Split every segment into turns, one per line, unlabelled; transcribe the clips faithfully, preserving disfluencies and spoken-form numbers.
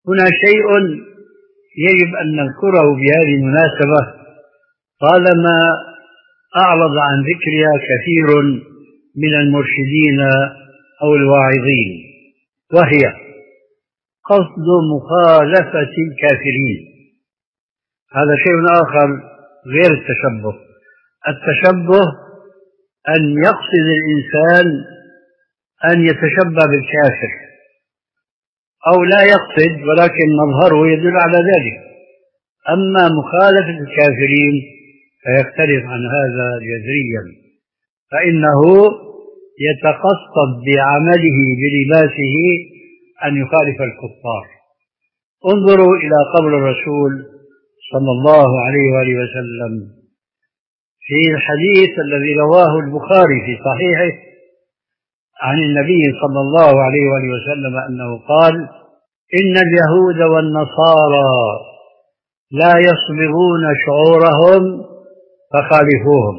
هنا شيء يجب أن نذكره بهذه المناسبة طالما أعرض عن ذكرها كثير من المرشدين أو الواعظين، وهي قصد مخالفة الكافرين. هذا شيء آخر غير التشبه. التشبه أن يقصد الإنسان أن يتشبه بالكافر، أو لا يقصد ولكن مظهره يدل على ذلك. أما مخالفة الكافرين فيختلف عن هذا جذريا، فإنه يتقصد بعمله بلباسه أن يخالف الكفار. انظروا إلى قول الرسول صلى الله عليه وآله وسلم في الحديث الذي رواه البخاري في صحيحه عن النبي صلى الله عليه وآله وسلم أنه قال: إن اليهود والنصارى لا يصبغون شعورهم فخالفوهم.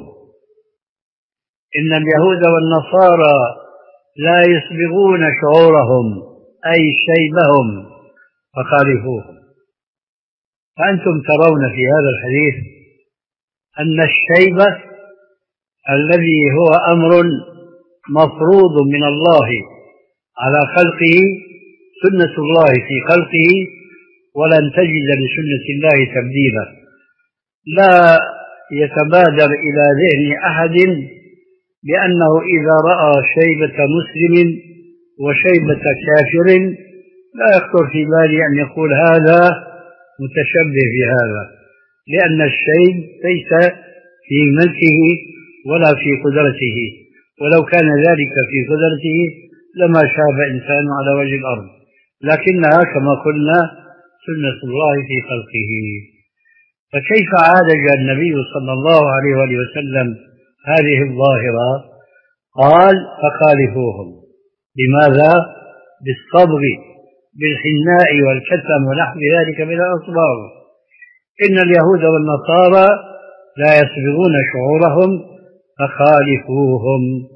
إن اليهود والنصارى لا يصبغون شعورهم أي شيبهم فخالفوهم. فأنتم ترون في هذا الحديث أن الشيبة الذي هو أمر مفروض من الله على خلقه، سنة الله في خلقه، ولن تجد لسنة الله تبديلا. لا يتبادر إلى ذهن أحد بأنه إذا رأى شيبة مسلم وشيبة كافر لا يخطر في باله أن يقول هذا متشبه بهذا، لأن الشيب ليس في ملكه ولا في قدرته، ولو كان ذلك في قدرته لما شاب إنسان على وجه الأرض، لكنها كما قلنا سنة الله في خلقه. فكيف عالج النبي صلى الله عليه وآله وسلم هذه الظاهرة؟ قال: فخالفوهم. بماذا؟ بالصبغ، بالحناء والكتم ونحو ذلك من الأصباغ. إن اليهود والنصارى لا يصبغون شعورهم فخالفوهم.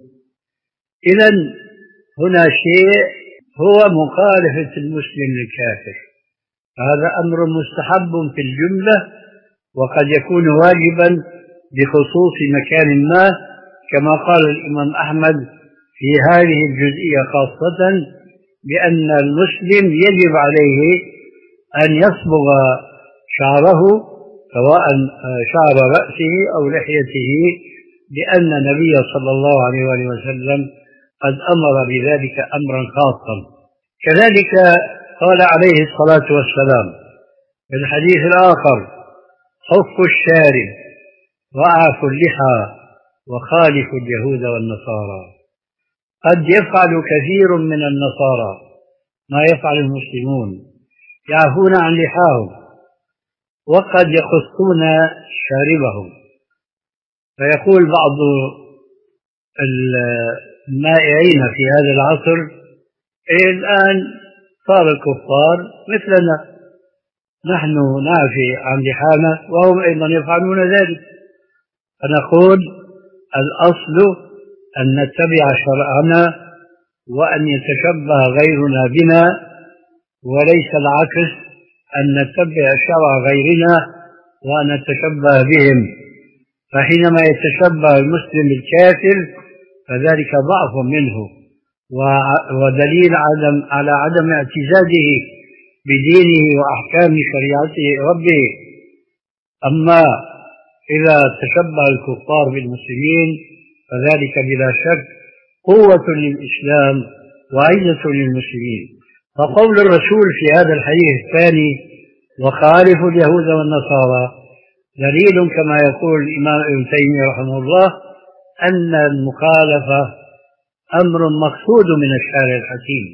إذن هنا شيء هو مخالفة المسلم للكافر، هذا أمر مستحب في الجملة، وقد يكون واجبا بخصوص مكان ما، كما قال الإمام أحمد في هذه الجزئية خاصة، بأن المسلم يجب عليه أن يصبغ شعره سواء شعر رأسه أو لحيته، لأن النبي صلى الله عليه وآله وسلم قد أمر بذلك أمرا خاصا. كذلك قال عليه الصلاة والسلام في الحديث الآخر: حفوا الشارب وأعفوا اللحى وخالفوا اليهود والنصارى. قد يفعل كثير من النصارى ما يفعل المسلمون، يعفون عن لحاهم وقد يخصون شاربهم. فيقول بعض المائعين في هذا العصر: إيه الآن صار الكفار مثلنا، نحن نعفي عن لحانا وهم أيضا يفعلون ذلك. فنقول: الأصل أن نتبع شرعنا وأن يتشبه غيرنا بنا، وليس العكس، أن نتبع شرع غيرنا وأن نتشبه بهم. فحينما يتشبه المسلم بالكافر فذلك ضعف منه ودليل عدم على عدم اعتزازه بدينه وأحكام شريعته ربه. أما إذا تشبه الكفار بالمسلمين فذلك بلا شك قوة للإسلام وعزة للمسلمين. فقول الرسول في هذا الحديث الثاني: وخالفوا اليهود والنصارى، دليل كما يقول الإمام ابن تيمية رحمه الله أن المخالفة أمر مقصود من الشارع الحكيم.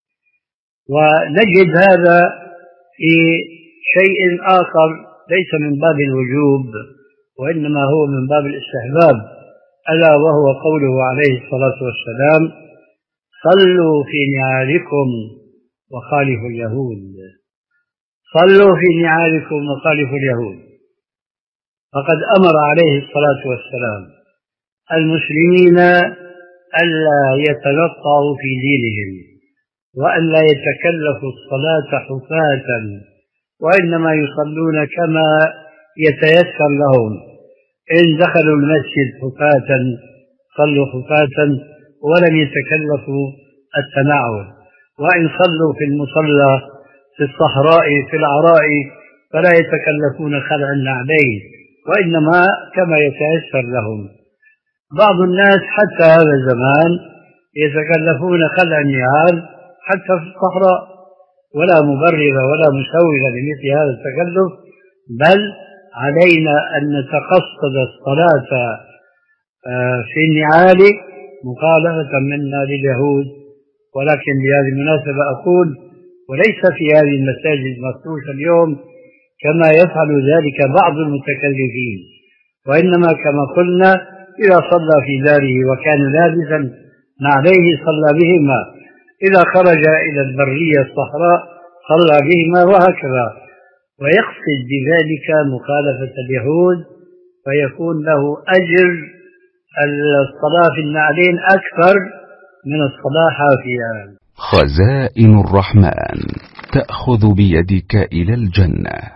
ونجد هذا في شيء آخر ليس من باب الوجوب وإنما هو من باب الاستحباب، ألا وهو قوله عليه الصلاة والسلام: صلوا في نعالكم وخالفوا اليهود. صلوا في نعالكم وخالفوا اليهود. فقد أمر عليه الصلاة والسلام المسلمين ألا يتنطعوا في دينهم وأن لا يتكلفوا الصلاة حفاة، وإنما يصلون كما يتيسر لهم. إن دخلوا المسجد حفاة صلوا حفاة ولم يتكلفوا التنعل، وإن صلوا في المصلى في الصحراء في العراء فلا يتكلفون خلع النعلين، وإنما كما يتيسر لهم. بعض الناس حتى هذا الزمان يتكلفون خلع النعال حتى في الصحراء، ولا مبرر ولا مسوغ لمثل هذا التكلف، بل علينا أن نتقصد الصلاة في النعال مخالفة منا لليهود. ولكن بهذه المناسبة أقول وليس في هذه المساجد المفروشة اليوم كما يفعل ذلك بعض المتكلفين، وإنما كما قلنا إذا صلى في داره وكان لابسا نعليه صلى بهما، إذا خرج إلى البرية الصحراء صلى بهما، وهكذا، ويقصد بذلك مخالفة اليهود، فيكون له أجر الصلاة في النعلين أكثر من الصلاة حافيا.
خزائن الرحمن تأخذ بيدك إلى الجنة.